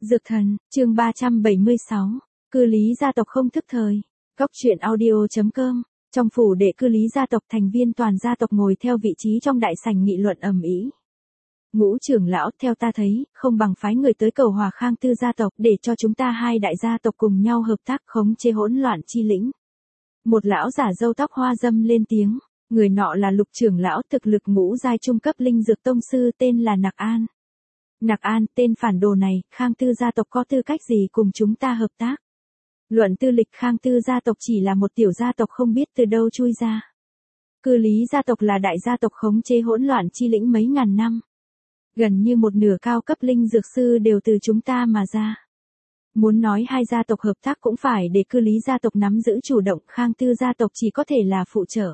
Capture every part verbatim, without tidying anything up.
Dược thần, chương ba trăm bảy mươi sáu, cư lý gia tộc không thức thời. Góc truyện audio chấm com. Trong phủ đệ cư lý gia tộc, thành viên toàn gia tộc ngồi theo vị trí trong đại sảnh nghị luận ầm ĩ. Ngũ trưởng lão, theo ta thấy, không bằng phái người tới cầu hòa Khang Tư gia tộc để cho chúng ta hai đại gia tộc cùng nhau hợp tác khống chế hỗn loạn chi lĩnh. Một lão giả râu tóc hoa dâm lên tiếng, người nọ là Lục trưởng lão, thực lực ngũ giai trung cấp linh dược tông sư, tên là Nặc An. Nặc An, tên phản đồ này, Khang Tư gia tộc có tư cách gì cùng chúng ta hợp tác? Luận tư lịch, Khang Tư gia tộc chỉ là một tiểu gia tộc không biết từ đâu chui ra. Cư lý gia tộc là đại gia tộc khống chế hỗn loạn chi lĩnh mấy ngàn năm. Gần như một nửa cao cấp linh dược sư đều từ chúng ta mà ra. Muốn nói hai gia tộc hợp tác cũng phải để cư lý gia tộc nắm giữ chủ động, Khang Tư gia tộc chỉ có thể là phụ trợ.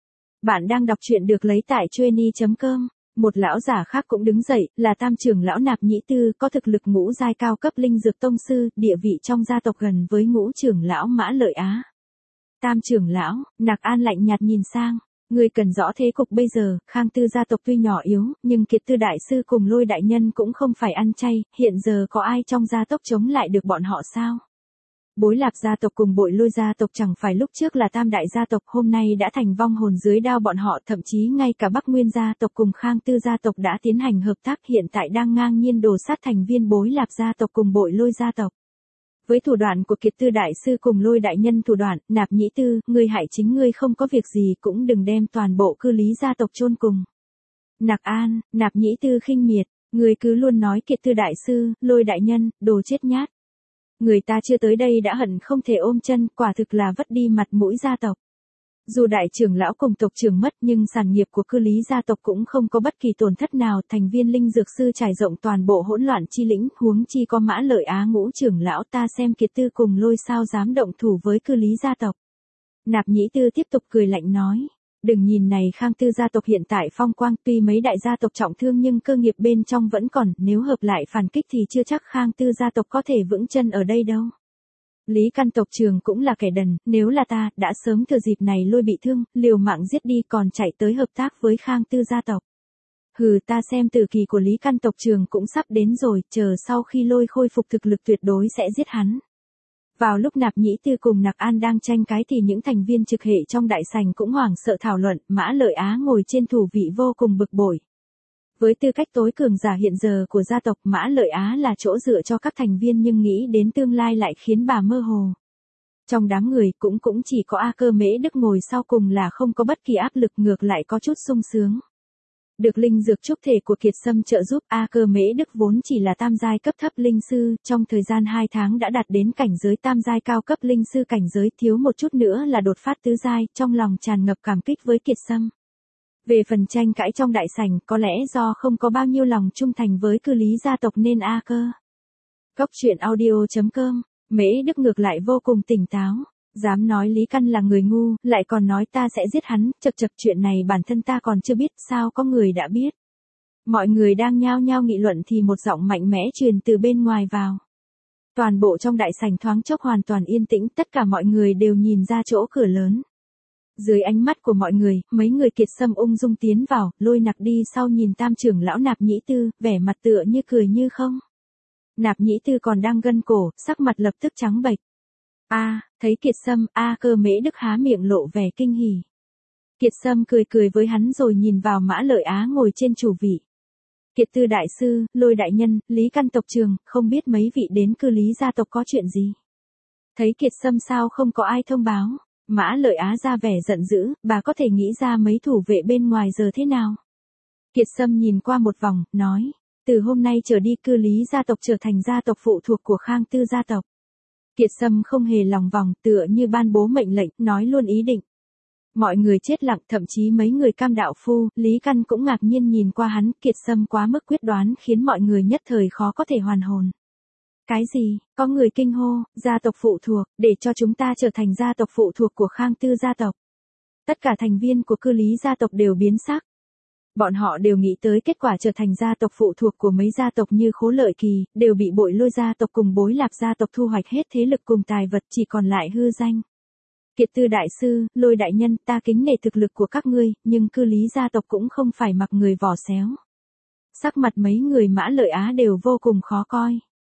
Bạn đang đọc truyện được lấy tại chueny chấm com. Một lão giả khác cũng đứng dậy, là tam trưởng lão Nạp Nhĩ Tư, có thực lực ngũ giai cao cấp linh dược tông sư, địa vị trong gia tộc gần với ngũ trưởng lão Mã Lợi Á. Tam trưởng lão, Nặc An lạnh nhạt nhìn sang, người cần rõ thế cục bây giờ, Khang Tư gia tộc tuy nhỏ yếu, nhưng Kiệt Tư đại sư cùng Lôi đại nhân cũng không phải ăn chay, hiện giờ có ai trong gia tộc chống lại được bọn họ sao? Bối Lạp gia tộc cùng Bội Lôi gia tộc chẳng phải lúc trước là tam đại gia tộc, hôm nay đã thành vong hồn dưới đao bọn họ, thậm chí ngay cả Bắc Nguyên gia tộc cùng Khang Tư gia tộc đã tiến hành hợp tác, hiện tại đang ngang nhiên đổ sát thành viên Bối Lạp gia tộc cùng Bội Lôi gia tộc. Với thủ đoạn của Kiệt Tư đại sư cùng Lôi đại nhân thủ đoạn, Nạp Nhĩ Tư, ngươi hại chính ngươi không có việc gì cũng đừng đem toàn bộ cư lý gia tộc chôn cùng. Nặc An, Nạp Nhĩ Tư khinh miệt, ngươi cứ luôn nói Kiệt Tư đại sư, Lôi đại nhân, đồ chết nhát. Người ta chưa tới đây đã hận không thể ôm chân, quả thực là vất đi mặt mũi gia tộc. Dù đại trưởng lão cùng tộc trưởng mất nhưng sản nghiệp của cư lý gia tộc cũng không có bất kỳ tổn thất nào, thành viên linh dược sư trải rộng toàn bộ hỗn loạn chi lĩnh, huống chi có Mã Lợi Á ngũ trưởng lão, ta xem Kiệt Tư cùng Lôi sao dám động thủ với cư lý gia tộc. Nạp Nhĩ Tư tiếp tục cười lạnh nói. Đừng nhìn này, Khang Tư gia tộc hiện tại phong quang, tuy mấy đại gia tộc trọng thương nhưng cơ nghiệp bên trong vẫn còn, nếu hợp lại phản kích thì chưa chắc Khang Tư gia tộc có thể vững chân ở đây đâu. Lý Căn tộc trưởng cũng là kẻ đần, nếu là ta, đã sớm thừa dịp này Lôi bị thương, liều mạng giết đi còn chạy tới hợp tác với Khang Tư gia tộc. Hừ, ta xem tử kỳ của Lý Căn tộc trưởng cũng sắp đến rồi, chờ sau khi Lôi khôi phục thực lực tuyệt đối sẽ giết hắn. Vào lúc Nạp Nhĩ Tư cùng Nặc An đang tranh cái thì những thành viên trực hệ trong đại sảnh cũng hoảng sợ thảo luận, Mã Lợi Á ngồi trên thủ vị vô cùng bực bội. Với tư cách tối cường giả hiện giờ của gia tộc, Mã Lợi Á là chỗ dựa cho các thành viên nhưng nghĩ đến tương lai lại khiến bà mơ hồ. Trong đám người cũng cũng chỉ có A Cơ Mễ Đức ngồi sau cùng là không có bất kỳ áp lực, ngược lại có chút sung sướng. Được linh dược trúc thể của Kiệt Sâm trợ giúp, A Cơ Mễ Đức vốn chỉ là tam giai cấp thấp linh sư, trong thời gian hai tháng đã đạt đến cảnh giới tam giai cao cấp linh sư cảnh giới, thiếu một chút nữa là đột phát tứ giai, trong lòng tràn ngập cảm kích với Kiệt Sâm. Về phần tranh cãi trong đại sảnh, có lẽ do không có bao nhiêu lòng trung thành với cư lý gia tộc nên A Cơ. Góc truyện audio chấm com, Mễ Đức ngược lại vô cùng tỉnh táo. Dám nói Lý Căn là người ngu, lại còn nói ta sẽ giết hắn, chật chật, chuyện này bản thân ta còn chưa biết, sao có người đã biết. Mọi người đang nhao nhao nghị luận thì một giọng mạnh mẽ truyền từ bên ngoài vào. Toàn bộ trong đại sảnh thoáng chốc hoàn toàn yên tĩnh, tất cả mọi người đều nhìn ra chỗ cửa lớn. Dưới ánh mắt của mọi người, mấy người Kiệt Sâm ung dung tiến vào, Lôi Nặc đi sau nhìn tam trưởng lão Nạp Nhĩ Tư, vẻ mặt tựa như cười như không. Nạp Nhĩ Tư còn đang gân cổ, sắc mặt lập tức trắng bệch. A, à, thấy Kiệt Sâm, A Cơ Mễ Đức há miệng lộ vẻ kinh hỉ. Kiệt Sâm cười cười với hắn rồi nhìn vào Mã Lợi Á ngồi trên chủ vị. Kiệt Tư đại sư, Lôi đại nhân, Lý Căn tộc trưởng, không biết mấy vị đến cư lý gia tộc có chuyện gì? Thấy Kiệt Sâm sao không có ai thông báo? Mã Lợi Á ra vẻ giận dữ, bà có thể nghĩ ra mấy thủ vệ bên ngoài giờ thế nào? Kiệt Sâm nhìn qua một vòng, nói, từ hôm nay trở đi cư lý gia tộc trở thành gia tộc phụ thuộc của Khang Tư gia tộc. Kiệt Sâm không hề lòng vòng, tựa như ban bố mệnh lệnh, nói luôn ý định. Mọi người chết lặng, thậm chí mấy người Cam đạo phu, Lý Căn cũng ngạc nhiên nhìn qua hắn, Kiệt Sâm quá mức quyết đoán khiến mọi người nhất thời khó có thể hoàn hồn. Cái gì? Có người kinh hô, gia tộc phụ thuộc, để cho chúng ta trở thành gia tộc phụ thuộc của Khang Tư gia tộc. Tất cả thành viên của cư lý gia tộc đều biến sắc. Bọn họ đều nghĩ tới kết quả trở thành gia tộc phụ thuộc của mấy gia tộc như Khố Lợi Kỳ, đều bị Bội Lôi gia tộc cùng Bối Lạp gia tộc thu hoạch hết thế lực cùng tài vật, chỉ còn lại hư danh. Kiệt Tư đại sư, Lôi đại nhân, ta kính nể thực lực của các ngươi, nhưng cư lý gia tộc cũng không phải mặc người vỏ xéo. Sắc mặt mấy người Mã Lợi Á đều vô cùng khó coi.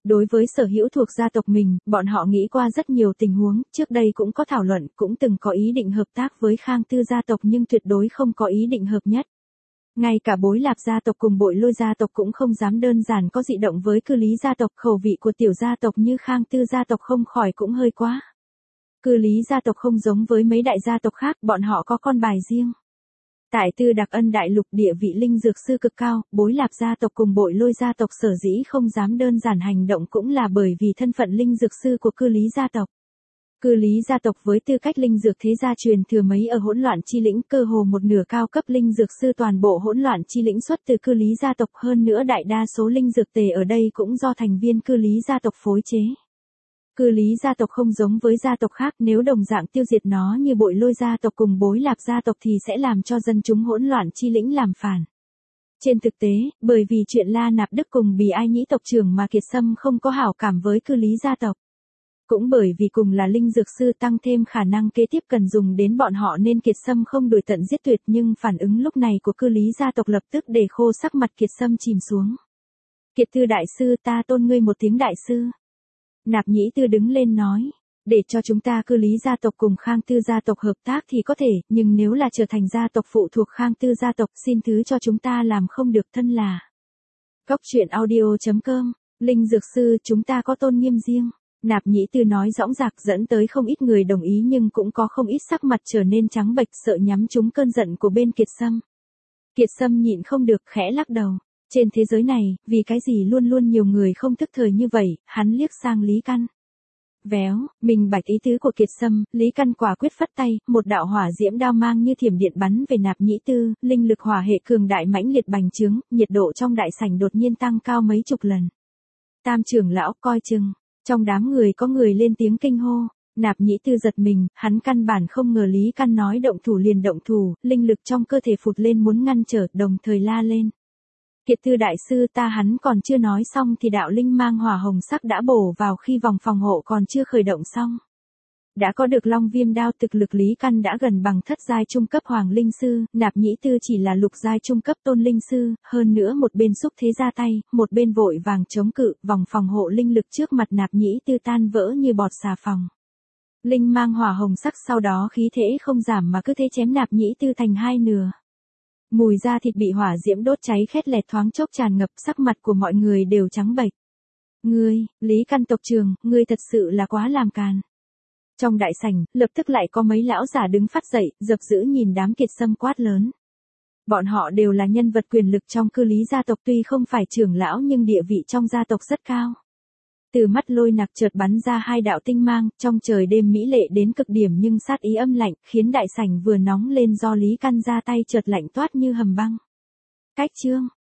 Đối với sở hữu thuộc gia tộc mình, bọn họ nghĩ qua rất nhiều tình huống, trước đây cũng có thảo luận, cũng từng có ý định hợp tác với Khang Tư gia tộc nhưng tuyệt đối không có ý định hợp nhất. Ngay cả Bối Lạp gia tộc cùng Bội Lôi gia tộc cũng không dám đơn giản có dị động với Cư Lý gia tộc, khẩu vị của tiểu gia tộc như Khang Tư gia tộc không khỏi cũng hơi quá. Cư Lý gia tộc không giống với mấy đại gia tộc khác, bọn họ có con bài riêng. Tại Tư Đặc Ân đại lục địa vị linh dược sư cực cao, Bối Lạp gia tộc cùng Bội Lôi gia tộc sở dĩ không dám đơn giản hành động cũng là bởi vì thân phận linh dược sư của Cư Lý gia tộc. Cư Lý gia tộc với tư cách linh dược thế gia truyền thừa mấy ở hỗn loạn chi lĩnh, cơ hồ một nửa cao cấp linh dược sư toàn bộ hỗn loạn chi lĩnh xuất từ Cư Lý gia tộc, hơn nữa đại đa số linh dược tề ở đây cũng do thành viên Cư Lý gia tộc phối chế. Cư Lý gia tộc không giống với gia tộc khác, nếu đồng dạng tiêu diệt nó như Bội Lôi gia tộc cùng Bối Lạp gia tộc thì sẽ làm cho dân chúng hỗn loạn chi lĩnh làm phản. Trên thực tế, bởi vì chuyện La Nạp Đức cùng Bì Ai Nhĩ tộc trưởng mà Kiệt Sâm không có hảo cảm với Cư Lý gia tộc. Cũng bởi vì cùng là linh dược sư tăng thêm khả năng kế tiếp cần dùng đến bọn họ nên Kiệt Sâm không đuổi tận giết tuyệt, nhưng phản ứng lúc này của Cư Lý gia tộc lập tức để khô sắc mặt Kiệt Sâm chìm xuống. Kiệt Tư đại sư, ta tôn ngươi một tiếng đại sư. Nạp Nhĩ Tư đứng lên nói, để cho chúng ta Cư Lý gia tộc cùng Khang Tư gia tộc hợp tác thì có thể, nhưng nếu là trở thành gia tộc phụ thuộc Khang Tư gia tộc xin thứ cho chúng ta làm không được, thân là. Cốc truyện audio chấm com, linh dược sư chúng ta có tôn nghiêm riêng. Nạp Nhĩ Tư nói dõng dạc dẫn tới không ít người đồng ý nhưng cũng có không ít sắc mặt trở nên trắng bệch sợ nhắm trúng cơn giận của bên Kiệt Sâm. Kiệt Sâm nhịn không được khẽ lắc đầu. Trên thế giới này, vì cái gì luôn luôn nhiều người không thức thời như vậy, hắn liếc sang Lý Căn. Véo, mình bạch ý tứ của Kiệt Sâm, Lý Căn quả quyết phất tay, một đạo hỏa diễm đao mang như thiểm điện bắn về Nạp Nhĩ Tư, linh lực hỏa hệ cường đại mãnh liệt bành trướng, nhiệt độ trong đại sảnh đột nhiên tăng cao mấy chục lần. Tam trưởng lão coi chừng, trong đám người có người lên tiếng kinh hô. Nạp Nhĩ Tư giật mình, hắn căn bản không ngờ Lý Căn nói động thủ liền động thủ, linh lực trong cơ thể phụt lên muốn ngăn trở, đồng thời la lên. Kiệt Tư đại sư, ta hắn còn chưa nói xong thì đạo linh mang hỏa hồng sắc đã bổ vào khi vòng phòng hộ còn chưa khởi động xong. Đã có được long viêm đao, thực lực Lý Căn đã gần bằng thất giai trung cấp hoàng linh sư, Nạp Nhĩ Tư chỉ là lục giai trung cấp tôn linh sư, hơn nữa một bên xúc thế ra tay, một bên vội vàng chống cự, vòng phòng hộ linh lực trước mặt Nạp Nhĩ Tư tan vỡ như bọt xà phòng. Linh mang hỏa hồng sắc sau đó khí thế không giảm mà cứ thế chém Nạp Nhĩ Tư thành hai nửa. Mùi da thịt bị hỏa diễm đốt cháy khét lẹt thoáng chốc tràn ngập, sắc mặt của mọi người đều trắng bệch. Ngươi, Lý Căn tộc trưởng, ngươi thật sự là quá làm càn. Trong đại sảnh, lập tức lại có mấy lão giả đứng phát dậy, giật dữ nhìn đám Kiệt Sâm quát lớn. Bọn họ đều là nhân vật quyền lực trong Cư Lý gia tộc, tuy không phải trưởng lão nhưng địa vị trong gia tộc rất cao. Từ mắt Lôi Nặc chợt bắn ra hai đạo tinh mang, trong trời đêm mỹ lệ đến cực điểm nhưng sát ý âm lạnh, khiến đại sảnh vừa nóng lên do Lý Căn ra tay chợt lạnh toát như hầm băng. Cách chương,